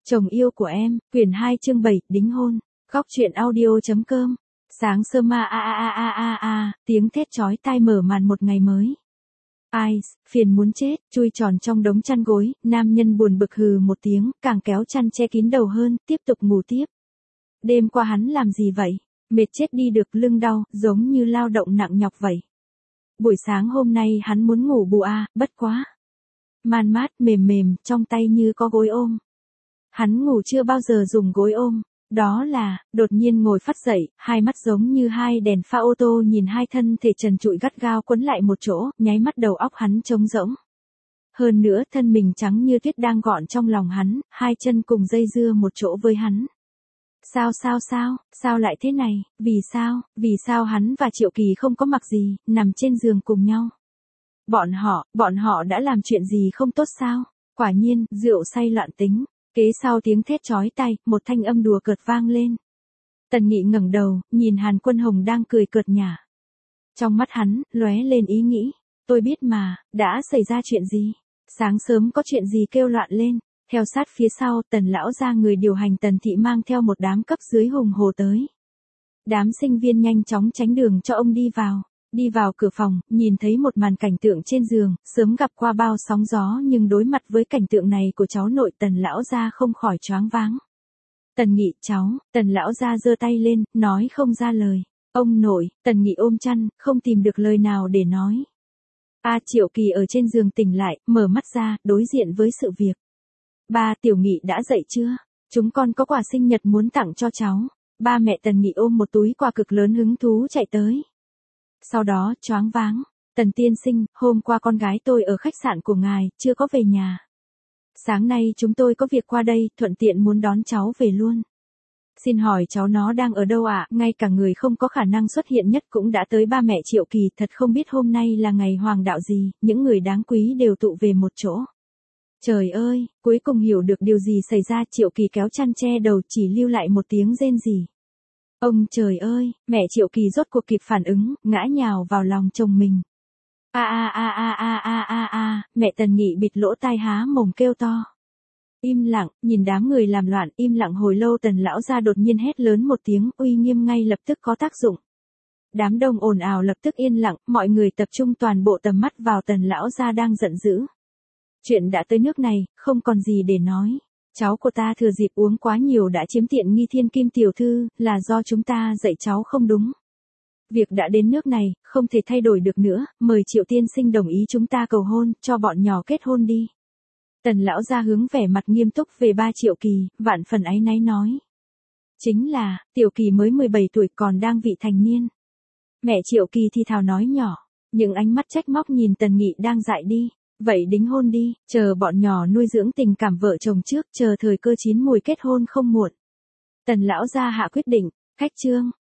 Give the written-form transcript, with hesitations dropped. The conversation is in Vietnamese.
Chồng yêu của em, quyển 2 chương 7, đính hôn. Góc truyện audio.com. Sáng sớm tiếng thét chói tai mở màn một ngày mới. Ai, phiền muốn chết, chui tròn trong đống chăn gối, nam nhân buồn bực hừ một tiếng, càng kéo chăn che kín đầu hơn, tiếp tục ngủ tiếp. Đêm qua hắn làm gì vậy? Mệt chết đi được, lưng đau, giống như lao động nặng nhọc vậy. Buổi sáng hôm nay hắn muốn ngủ bù bất quá. Man mát mềm mềm, trong tay như có gối ôm. Hắn ngủ chưa bao giờ dùng gối ôm, đó là, đột nhiên ngồi phắt dậy, hai mắt giống như hai đèn pha ô tô nhìn hai thân thể trần trụi gắt gao quấn lại một chỗ, nháy mắt đầu óc hắn trống rỗng. Hơn nữa thân mình trắng như tuyết đang gọn trong lòng hắn, hai chân cùng dây dưa một chỗ với hắn. Sao lại thế này, vì sao hắn và Triệu Kỳ không có mặc gì, nằm trên giường cùng nhau. Bọn họ đã làm chuyện gì không tốt sao? Quả nhiên, rượu say loạn tính. Kế sau tiếng thét chói tai, một thanh âm đùa cợt vang lên. Tần Nghị ngẩng đầu, nhìn Hàn Quân Hồng đang cười cợt nhả. Trong mắt hắn, lóe lên ý nghĩ. Tôi biết mà, đã xảy ra chuyện gì? Sáng sớm có chuyện gì kêu loạn lên? Theo sát phía sau, Tần lão gia người điều hành Tần thị mang theo một đám cấp dưới hùng hồ tới. Đám sinh viên nhanh chóng tránh đường cho ông đi vào. Đi vào cửa phòng, nhìn thấy một màn cảnh tượng trên giường, sớm gặp qua bao sóng gió nhưng đối mặt với cảnh tượng này của cháu nội Tần lão gia không khỏi choáng váng. Tần Nghị, cháu, Tần lão gia giơ tay lên, nói không ra lời. Ông nội, Tần Nghị ôm chăn, không tìm được lời nào để nói. Triệu Kỳ ở trên giường tỉnh lại, mở mắt ra, đối diện với sự việc. Ba, Tiểu Nghị đã dậy chưa? Chúng con có quà sinh nhật muốn tặng cho cháu. Ba mẹ Tần Nghị ôm một túi quà cực lớn hứng thú chạy tới. Sau đó, choáng váng. Tần tiên sinh, hôm qua con gái tôi ở khách sạn của ngài, chưa có về nhà. Sáng nay chúng tôi có việc qua đây, thuận tiện muốn đón cháu về luôn. Xin hỏi cháu nó đang ở đâu ạ? Ngay cả người không có khả năng xuất hiện nhất cũng đã tới. Ba mẹ Triệu Kỳ, thật không biết hôm nay là ngày hoàng đạo gì, những người đáng quý đều tụ về một chỗ. Trời ơi, cuối cùng hiểu được điều gì xảy ra. Triệu Kỳ kéo chăn che đầu, chỉ lưu lại một tiếng rên rỉ. Ông trời ơi, mẹ Triệu Kỳ rốt cuộc kịp phản ứng, ngã nhào vào lòng chồng mình. Mẹ Tần Nghị bịt lỗ tai há mồm kêu to. Im lặng, nhìn đám người làm loạn, im lặng hồi lâu. Tần lão gia đột nhiên hét lớn một tiếng, uy nghiêm ngay lập tức có tác dụng. Đám đông ồn ào lập tức yên lặng, mọi người tập trung toàn bộ tầm mắt vào Tần lão gia đang giận dữ. Chuyện đã tới nước này, không còn gì để nói. Cháu của ta thừa dịp uống quá nhiều đã chiếm tiện nghi Thiên Kim tiểu thư, là do chúng ta dạy cháu không đúng. Việc đã đến nước này, không thể thay đổi được nữa, mời Triệu tiên sinh đồng ý chúng ta cầu hôn, cho bọn nhỏ kết hôn đi. Tần lão gia hướng vẻ mặt nghiêm túc về ba Triệu Kỳ, vạn phần áy náy nói. Chính là, Tiểu Kỳ mới 17 tuổi còn đang vị thành niên. Mẹ Triệu Kỳ thì thào nói nhỏ, những ánh mắt trách móc nhìn Tần Nghị đang dại đi. Vậy đính hôn đi, chờ bọn nhỏ nuôi dưỡng tình cảm vợ chồng trước, chờ thời cơ chín mùi kết hôn không muộn. Tần lão gia hạ quyết định, khách trương,